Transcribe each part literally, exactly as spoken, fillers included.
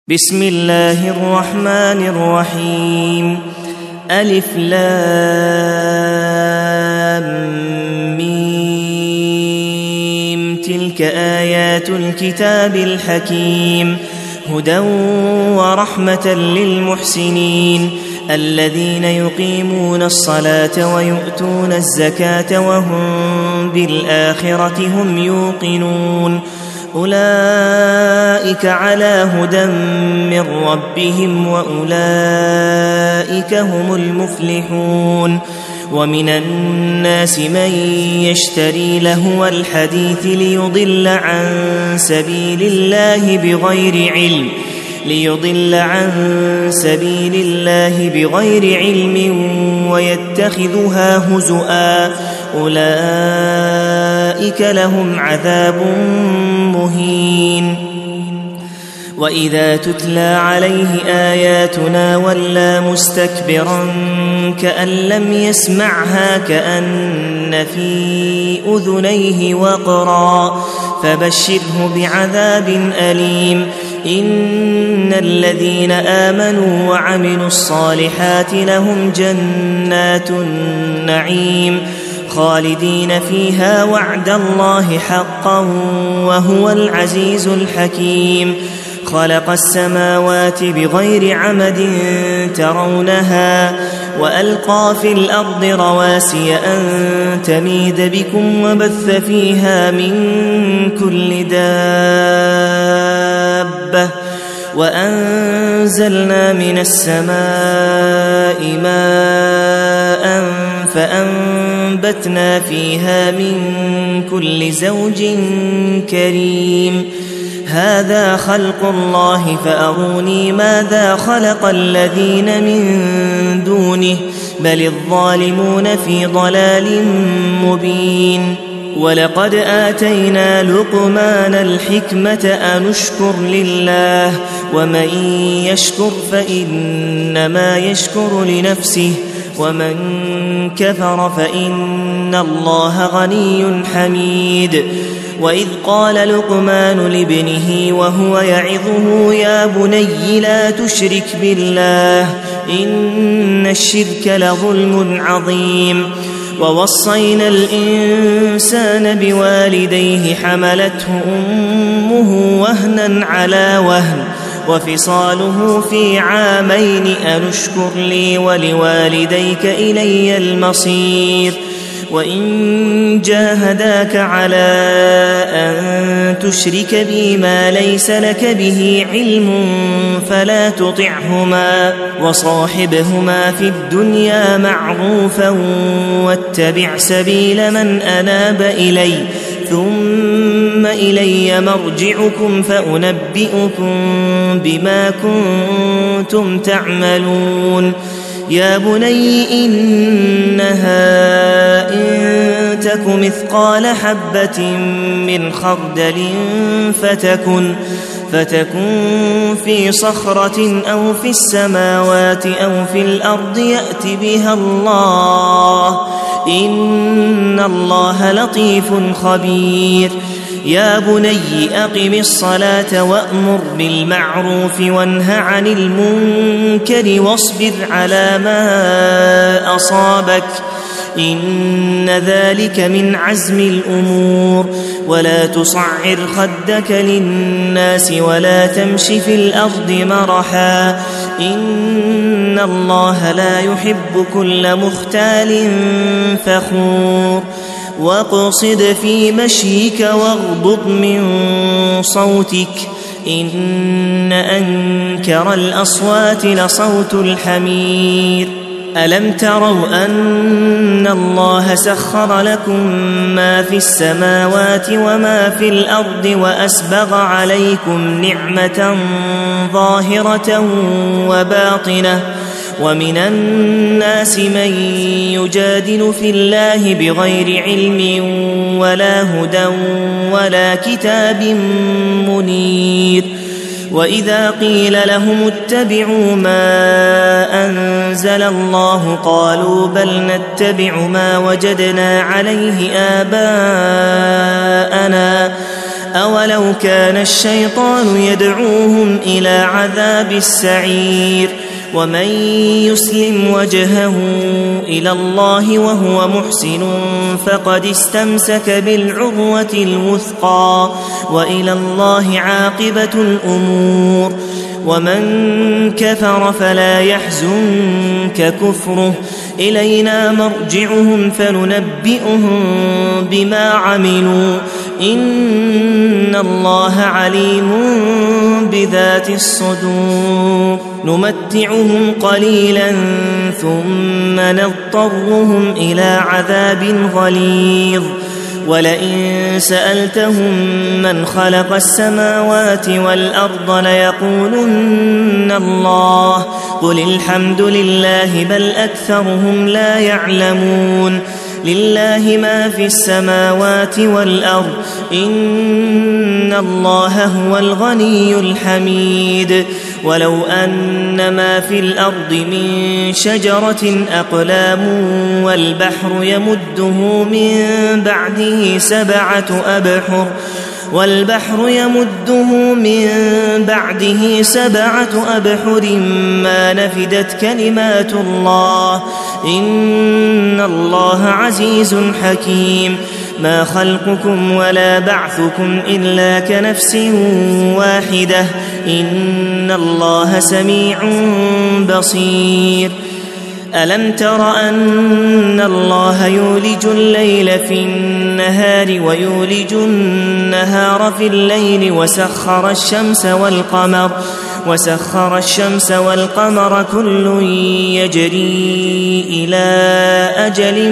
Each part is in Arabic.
بسم الله الرحمن الرحيم. ألف لام ميم. تلك آيات الكتاب الحكيم، هدى ورحمة للمحسنين الذين يقيمون الصلاة ويؤتون الزكاة وهم بالآخرة هم يوقنون. أولئك على هدى من ربهم وأولئك هم المفلحون. ومن الناس من يشتري لهو الحديث ليضل عن سبيل الله بغير علم ليضل عن سبيل الله بغير علم ويتخذها هزؤا، أولئك لهم عذاب مهين. وإذا تتلى عليه آياتنا ولى مستكبرا كأن لم يسمعها كأن في أذنيه وقرا، فبشره بعذاب أليم. إن الذين آمنوا وعملوا الصالحات لهم جنات النعيم خالدين فيها وعد الله حقا وهو العزيز الحكيم. خلق السماوات بغير عمد ترونها وألقى في الأرض رواسي أن تميد بكم وبث فيها من كل دابة وأنزلنا من السماء ماء فأنبتنا فيها من كل زوج كريم. هذا خلق الله فأروني ماذا خلق الذين من دونه بل الظالمون في ضلال مبين. ولقد آتينا لقمان الحكمة أن اشكر لله ومن يشكر فإنما يشكر لنفسه ومن كفر فإن الله غني حميد. وإذ قال لقمان لابنه وهو يعظه يا بني لا تشرك بالله إن الشرك لظلم عظيم. ووصينا الإنسان بوالديه حملته أمه وهنا على وهن وفصاله في عامين أن اشكر لي ولوالديك إلي المصير. وإن جاهداك على أن تشرك بي ما ليس لك به علم فلا تطعهما وصاحبهما في الدنيا معروفا واتبع سبيل من أناب إلي ثم إلي مرجعكم فأنبئكم بما كنتم تعملون. يا بني إنها إن تك مثقال حبة من خردل فتكن فتكن في صخرة أو في السماوات أو في الأرض يأت بها الله إن الله لطيف خبير. يا بني أقم الصلاة وأمر بالمعروف وانه عن المنكر واصبر على ما أصابك إن ذلك من عزم الأمور. ولا تصعر خدك للناس ولا تمش في الأرض مرحا إن الله لا يحب كل مختال فخور. واقصد في مشيك واغضض من صوتك إن أنكر الأصوات لصوت الحمير. ألم تروا أن الله سخر لكم ما في السماوات وما في الأرض وأسبغ عليكم نعمة ظاهرة وباطنة ومن الناس من يجادل في الله بغير علم ولا هدى ولا كتاب منير. وإذا قيل لهم اتبعوا ما أنزل الله قالوا بل نتبع ما وجدنا عليه آباءنا أولو كان الشيطان يدعوهم إلى عذاب السعير ومن يسلم وجهه إلى الله وهو محسن فقد استمسك بالعروة الوثقى وإلى الله عاقبة الأمور ومن كفر فلا يحزنك كفره إلينا مرجعهم فننبئهم بما عملوا إن الله عليم بذات الصدور نمتعهم قليلا ثم نضطرهم إلى عذاب غليظ ولئن سألتهم من خلق السماوات والأرض ليقولن الله قل الحمد لله بل أكثرهم لا يعلمون لله ما في السماوات والأرض إن الله هو الغني الحميد ولو أن ما في الأرض من شجرة أقلام والبحر يمده من بعده سبعة أبحر والبحر يمده من بعده سبعة أبحر ما نفدت كلمات الله إن الله عزيز حكيم ما خلقكم ولا بعثكم إلا كنفس واحدة إن الله سميع بصير ألم تر أن الله يولج الليل في النهار ويولج النهار في الليل وسخر الشمس والقمر وسخر الشمس والقمر كل يجري إلى أجل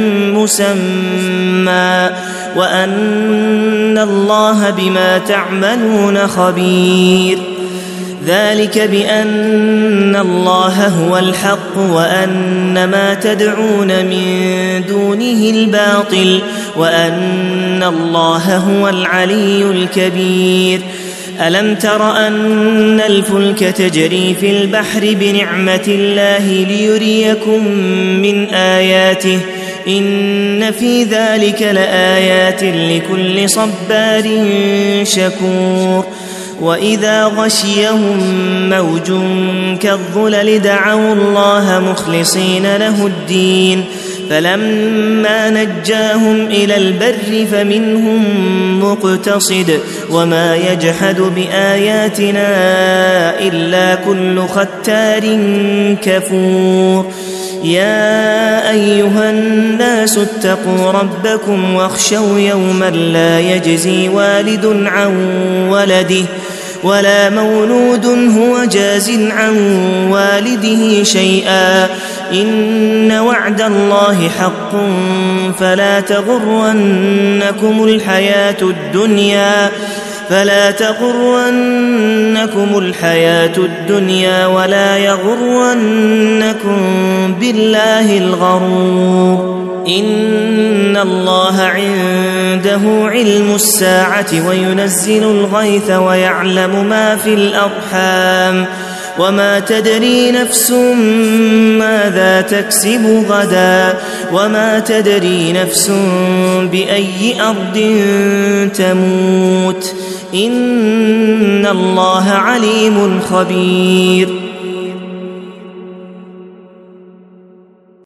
مسمى وأن الله بما تعملون خبير ذلك بأن الله هو الحق وأن ما تدعون من دونه الباطل وأن الله هو العلي الكبير ألم تر أن الفلك تجري في البحر بنعمة الله ليريكم من آياته إن في ذلك لآيات لكل صبار شكور وإذا غشيهم موج كالظلل دعوا الله مخلصين له الدين فلما نجاهم إلى البر فمنهم مقتصد وما يجحد بآياتنا إلا كل ختار كفور يا أيها الناس اتقوا ربكم واخشوا يوما لا يجزي والد عن ولده ولا مولود هو جاز عن والده شيئا إن وعد الله حق فلا تغرنكم الحياة الدنيا فلا تغرنكم الحياة الدنيا ولا يغرنكم بالله الغرور إن الله عنده علم الساعة وينزل الغيث ويعلم ما في الأرحام وما تدري نفس ماذا تكسب غدا وما تدري نفس بأي أرض تموت إن الله عليم خبير